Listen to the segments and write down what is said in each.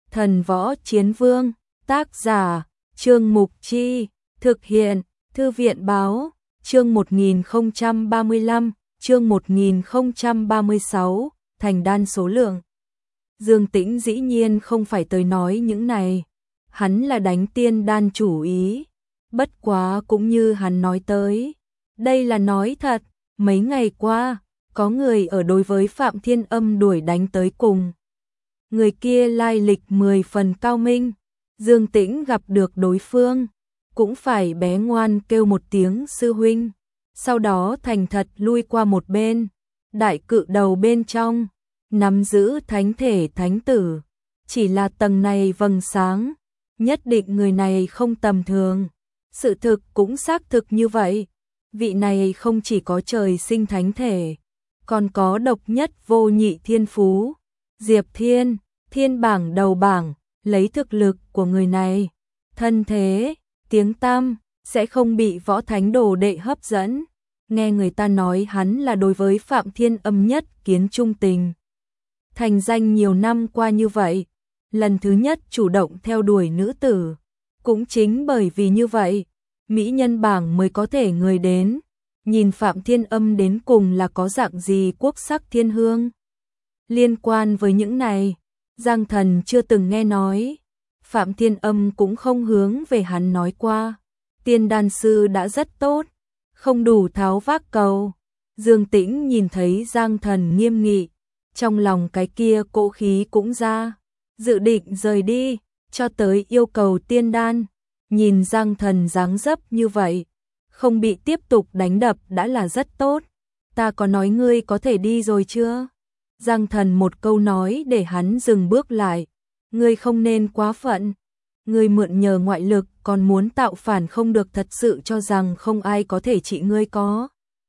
Thần Võ Chiến Vương, tác giả, Trương Mục Chi, thực hiện, Thư viện Báo, chương 1035, chương 1036, thành đan số lượng. Dương Tĩnh dĩ nhiên không phải tới nói những này, hắn là đánh tiên đan chủ ý, bất quá cũng như hắn nói tới. Đây là nói thật, mấy ngày qua, có người ở đối với Phạm Thiên Âm đuổi đánh tới cùng. Người kia lai lịch 10 phần cao minh, Dương Tĩnh gặp được đối phương, cũng phải bé ngoan kêu một tiếng sư huynh, sau đó thành thật lui qua một bên, đại cự đầu bên trong, nắm giữ thánh thể thánh tử, chỉ là tầng này vầng sáng, nhất định người này không tầm thường, sự thực cũng xác thực như vậy, vị này không chỉ có trời sinh thánh thể, còn có độc nhất vô nhị thiên phú, Diệp Thiên, thiên bảng đầu bảng, lấy thực lực của người này, thân thế, tiếng tăm, sẽ không bị võ thánh đồ đệ hấp dẫn. Nghe người ta nói hắn là đối với Phạm Thiên Âm nhất kiến trung tình. Thành danh nhiều năm qua như vậy, lần thứ nhất chủ động theo đuổi nữ tử. Cũng chính bởi vì như vậy, mỹ nhân bảng mới có thể người đến, nhìn Phạm Thiên Âm đến cùng là có dạng gì quốc sắc thiên hương. Liên quan với những này, Giang Thần chưa từng nghe nói, Phạm Thiên Âm cũng không hướng về hắn nói qua. Tiên đan sư đã rất tốt, không đủ tháo vác cầu. Dương Tĩnh nhìn thấy Giang Thần nghiêm nghị, trong lòng cái kia cỗ khí cũng ra, dự định rời đi, cho tới yêu cầu tiên đan. Nhìn Giang Thần dáng dấp như vậy, không bị tiếp tục đánh đập đã là rất tốt. Ta có nói ngươi có thể đi rồi chưa? Giang Thần một câu nói để hắn dừng bước lại. Ngươi không nên quá phận. Ngươi mượn nhờ ngoại lực còn muốn tạo phản không được, thật sự cho rằng không ai có thể trị ngươi có.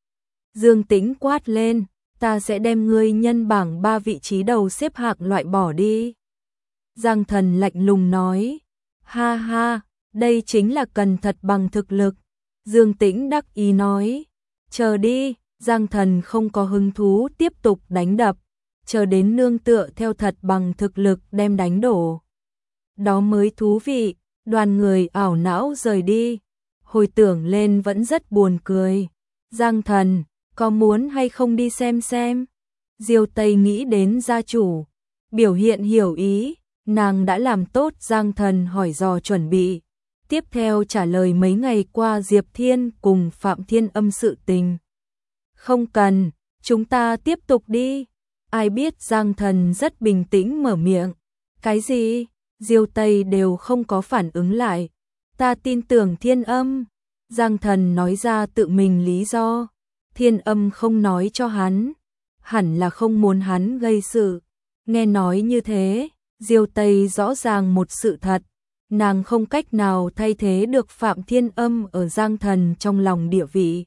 Dương Tĩnh quát lên, ta sẽ đem ngươi nhân bảng 3 vị trí đầu xếp hạng loại bỏ đi. Giang Thần lạnh lùng nói, ha ha, đây chính là cần thật bằng thực lực. Dương Tĩnh đắc ý nói, chờ đi. Giang Thần không có hứng thú tiếp tục đánh đập, chờ đến nương tựa theo thật bằng thực lực đem đánh đổ. Đó mới thú vị. Đoàn người ảo não rời đi, hồi tưởng lên vẫn rất buồn cười. Giang Thần, có muốn hay không đi xem? Diêu Tây nghĩ đến gia chủ, biểu hiện hiểu ý, nàng đã làm tốt Giang Thần hỏi dò chuẩn bị. Tiếp theo trả lời mấy ngày qua Diệp Thiên cùng Phạm Thiên Âm sự tình. Không cần, chúng ta tiếp tục đi. Ai biết Giang Thần rất bình tĩnh mở miệng. Cái gì? Diêu Tây đều không có phản ứng lại. Ta tin tưởng Thiên Âm. Giang Thần nói ra tự mình lý do. Thiên Âm không nói cho hắn, hẳn là không muốn hắn gây sự. Nghe nói như thế, Diêu Tây rõ ràng một sự thật. Nàng không cách nào thay thế được Phạm Thiên Âm ở Giang Thần trong lòng địa vị.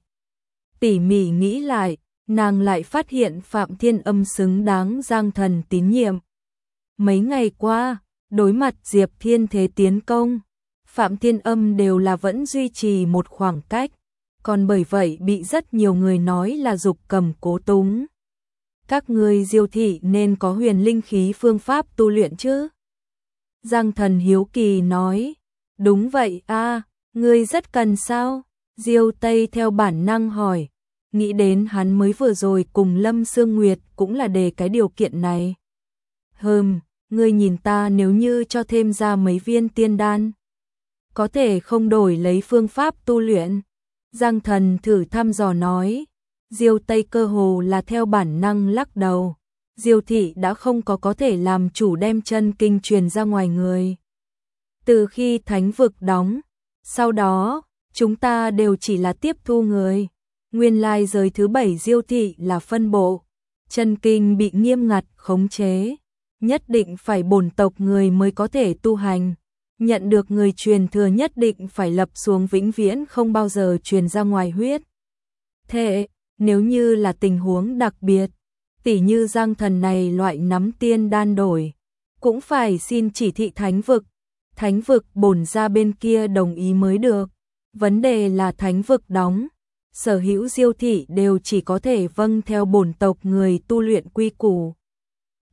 Tỉ mỉ nghĩ lại, nàng lại phát hiện Phạm Thiên Âm xứng đáng Giang Thần tín nhiệm. Mấy ngày qua, đối mặt Diệp Thiên thế tiến công, Phạm Thiên Âm đều là vẫn duy trì một khoảng cách, còn bởi vậy bị rất nhiều người nói là dục cầm cố túng. Các ngươi Diêu thị nên có huyền linh khí phương pháp tu luyện chứ? Giang Thần hiếu kỳ nói, đúng vậy a, ngươi rất cần sao? Diêu Tây theo bản năng hỏi, nghĩ đến hắn mới vừa rồi cùng Lâm Sương Nguyệt cũng là đề cái điều kiện này. Ngươi nhìn ta nếu như cho thêm ra mấy viên tiên đan, có thể không đổi lấy phương pháp tu luyện? Giang Thần thử thăm dò nói. Diêu Tây cơ hồ là theo bản năng lắc đầu. Diêu thị đã không có thể làm chủ đem chân kinh truyền ra ngoài người. Từ khi thánh vực đóng, sau đó, chúng ta đều chỉ là tiếp thu người. Nguyên lai giới thứ 7 Diêu thị là phân bộ. Chân kinh bị nghiêm ngặt khống chế. Nhất định phải bổn tộc người mới có thể tu hành. Nhận được người truyền thừa nhất định phải lập xuống vĩnh viễn không bao giờ truyền ra ngoài huyết. Thế, nếu như là tình huống đặc biệt, tỉ như Giang Thần này loại nắm tiên đan đổi, cũng phải xin chỉ thị thánh vực bổn ra bên kia đồng ý mới được. Vấn đề là thánh vực đóng, sở hữu Diêu thị đều chỉ có thể vâng theo bổn tộc người tu luyện quy củ.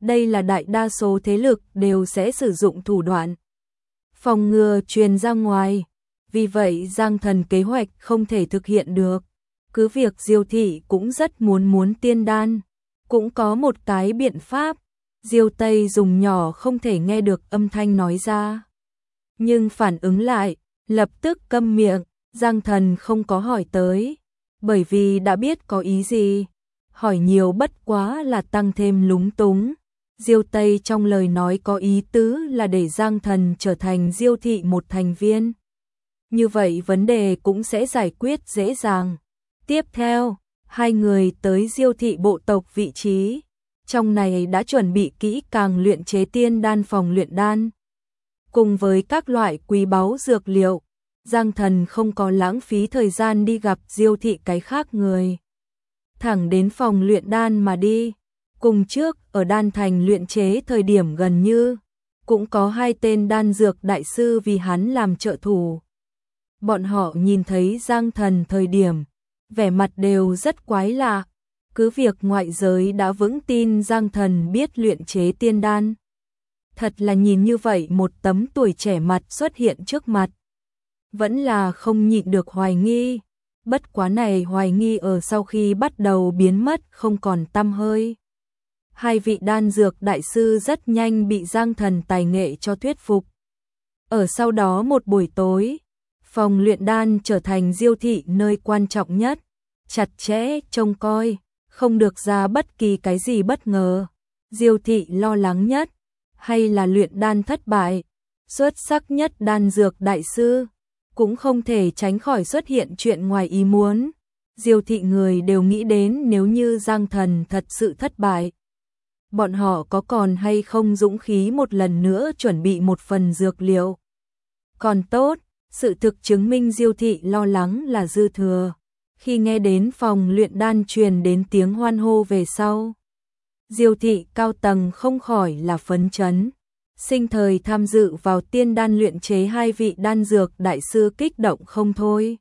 đây là đại đa số thế lực đều sẽ sử dụng thủ đoạn phòng ngừa truyền ra ngoài, vì vậy Giang Thần kế hoạch không thể thực hiện được. Cứ việc Diêu thị cũng rất muốn tiên đan, cũng có một cái biện pháp, Diêu Tây dùng nhỏ không thể nghe được âm thanh nói ra. Nhưng phản ứng lại, lập tức câm miệng, Giang Thần không có hỏi tới, bởi vì đã biết có ý gì, hỏi nhiều bất quá là tăng thêm lúng túng. Diêu Tây trong lời nói có ý tứ là để Giang Thần trở thành Diêu thị một thành viên. Như vậy vấn đề cũng sẽ giải quyết dễ dàng. Tiếp theo, hai người tới Diêu thị bộ tộc vị trí. Trong này đã chuẩn bị kỹ càng luyện chế tiên đan phòng luyện đan. Cùng với các loại quý báu dược liệu, Giang Thần không có lãng phí thời gian đi gặp Diêu thị cái khác người. Thẳng đến phòng luyện đan mà đi. Cùng trước, ở đan thành luyện chế thời điểm gần như, cũng có hai tên đan dược đại sư vì hắn làm trợ thủ. Bọn họ nhìn thấy Giang Thần thời điểm, vẻ mặt đều rất quái lạ. Cứ việc ngoại giới đã vững tin Giang Thần biết luyện chế tiên đan. Thật là nhìn như vậy một tấm tuổi trẻ mặt xuất hiện trước mặt. Vẫn là không nhịn được hoài nghi. Bất quá này hoài nghi ở sau khi bắt đầu biến mất không còn tăm hơi. Hai vị đan dược đại sư rất nhanh bị Giang Thần tài nghệ cho thuyết phục. Ở sau đó một buổi tối, phòng luyện đan trở thành Diêu thị nơi quan trọng nhất, chặt chẽ trông coi, không được ra bất kỳ cái gì bất ngờ. Diêu thị lo lắng nhất, hay là luyện đan thất bại, xuất sắc nhất đan dược đại sư, cũng không thể tránh khỏi xuất hiện chuyện ngoài ý muốn. Diêu thị người đều nghĩ đến nếu như Giang Thần thật sự thất bại, bọn họ có còn hay không dũng khí một lần nữa chuẩn bị một phần dược liệu. Còn tốt, sự thực chứng minh Diêu thị lo lắng là dư thừa. Khi nghe đến phòng luyện đan truyền đến tiếng hoan hô về sau, Diêu thị cao tầng không khỏi là phấn chấn. Sinh thời tham dự vào tiên đan luyện chế hai vị đan dược đại sư kích động không thôi.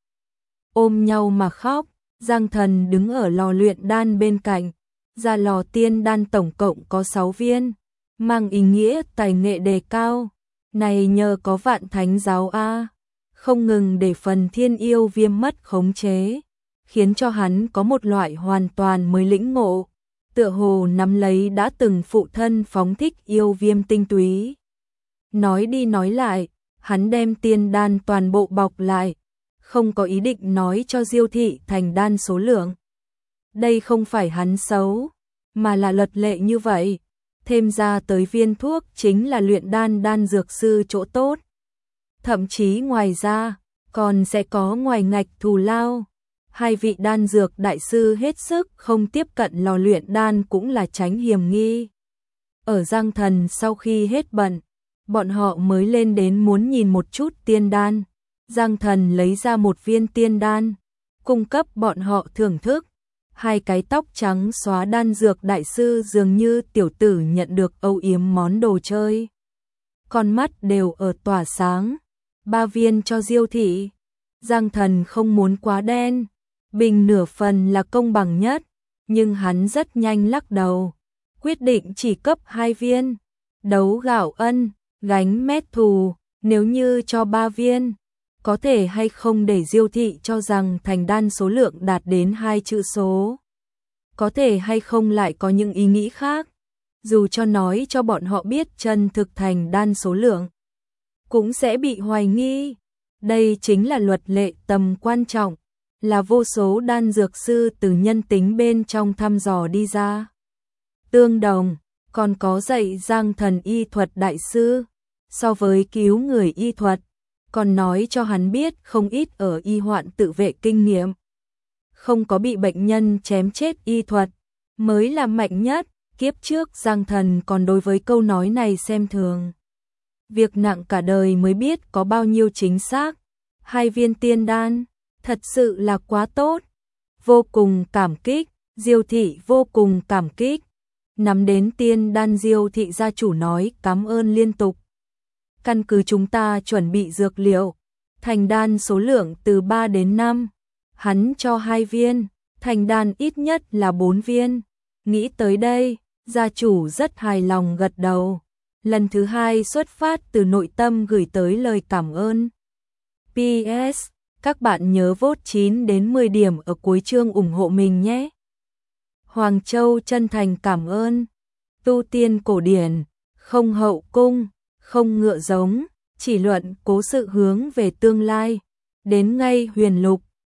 Ôm nhau mà khóc, Giang Thần đứng ở lò luyện đan bên cạnh. Ra lò tiên đan tổng cộng có 6 viên, mang ý nghĩa tài nghệ đề cao. Này nhờ có Vạn Thánh giáo A, không ngừng để phần thiên yêu viêm mất khống chế, khiến cho hắn có một loại hoàn toàn mới lĩnh ngộ, tựa hồ nắm lấy đã từng phụ thân phóng thích yêu viêm tinh túy. Nói đi nói lại, hắn đem tiên đan toàn bộ bọc lại, không có ý định nói cho Diêu thị thành đan số lượng. Đây không phải hắn xấu, mà là luật lệ như vậy. Thêm ra tới viên thuốc chính là luyện đan đan dược sư chỗ tốt. Thậm chí ngoài ra, còn sẽ có ngoài ngạch thù lao. Hai vị đan dược đại sư hết sức không tiếp cận lò luyện đan cũng là tránh hiểm nghi. Ở Giang Thần sau khi hết bận, bọn họ mới lên đến muốn nhìn một chút tiên đan. Giang Thần lấy ra một viên tiên đan, cung cấp bọn họ thưởng thức. Hai cái tóc trắng xóa đan dược đại sư dường như tiểu tử nhận được âu yếm món đồ chơi. Con mắt đều ở tỏa sáng. 3 viên cho Diêu thị. Giang Thần không muốn quá đen, bình nửa phần là công bằng nhất, nhưng hắn rất nhanh lắc đầu, quyết định chỉ cấp 2 viên. Đấu gạo ân, gánh mét thù, nếu như cho 3 viên, có thể hay không để Diêu thị cho rằng thành đan số lượng đạt đến 2 chữ số. Có thể hay không lại có những ý nghĩ khác, dù cho nói cho bọn họ biết chân thực thành đan số lượng, cũng sẽ bị hoài nghi. Đây chính là luật lệ tầm quan trọng, là vô số đan dược sư từ nhân tính bên trong thăm dò đi ra. Tương đồng, còn có dạy Giang Thần y thuật đại sư, so với cứu người y thuật, còn nói cho hắn biết không ít ở y hoạn tự vệ kinh nghiệm. Không có bị bệnh nhân chém chết y thuật, mới là mạnh nhất. Kiếp trước Giang Thần còn đối với câu nói này xem thường. Việc nặng cả đời mới biết có bao nhiêu chính xác. 2 viên tiên đan, thật sự là quá tốt. Vô cùng cảm kích, Diêu thị vô cùng cảm kích. Nắm đến tiên đan Diêu thị gia chủ nói cảm ơn liên tục. Căn cứ chúng ta chuẩn bị dược liệu, thành đan số lượng từ 3 đến 5. Hắn cho 2 viên, thành đan ít nhất là 4 viên. Nghĩ tới đây, Gia chủ rất hài lòng gật đầu. Lần thứ hai xuất phát từ nội tâm gửi tới lời cảm ơn. PS, các bạn nhớ vote 9 đến 10 điểm ở cuối chương ủng hộ mình nhé. Hoàng Châu chân thành cảm ơn. Tu tiên cổ điển, không hậu cung, không ngựa giống, chỉ luận cố sự hướng về tương lai. Đến ngay huyền lục,